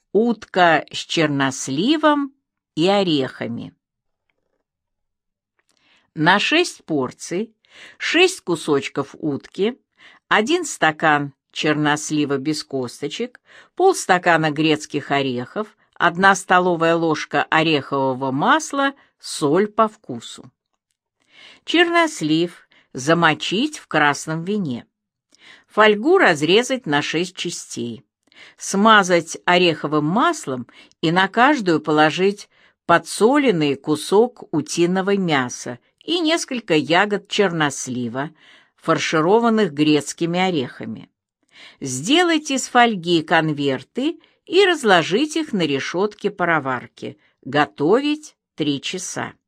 Утка с черносливом и орехами. На 6 порций 6 кусочков утки, 1 стакан чернослива без косточек, полстакана грецких орехов, 1 столовая ложка орехового масла, соль по вкусу. Чернослив замочить в красном вине. Фольгу разрезать на 6 частей. Смазать ореховым маслом и на каждую положить подсоленный кусок утиного мяса и несколько ягод чернослива, фаршированных грецкими орехами. Сделать из фольги конверты и разложить их на решетке пароварки. Готовить 3 часа.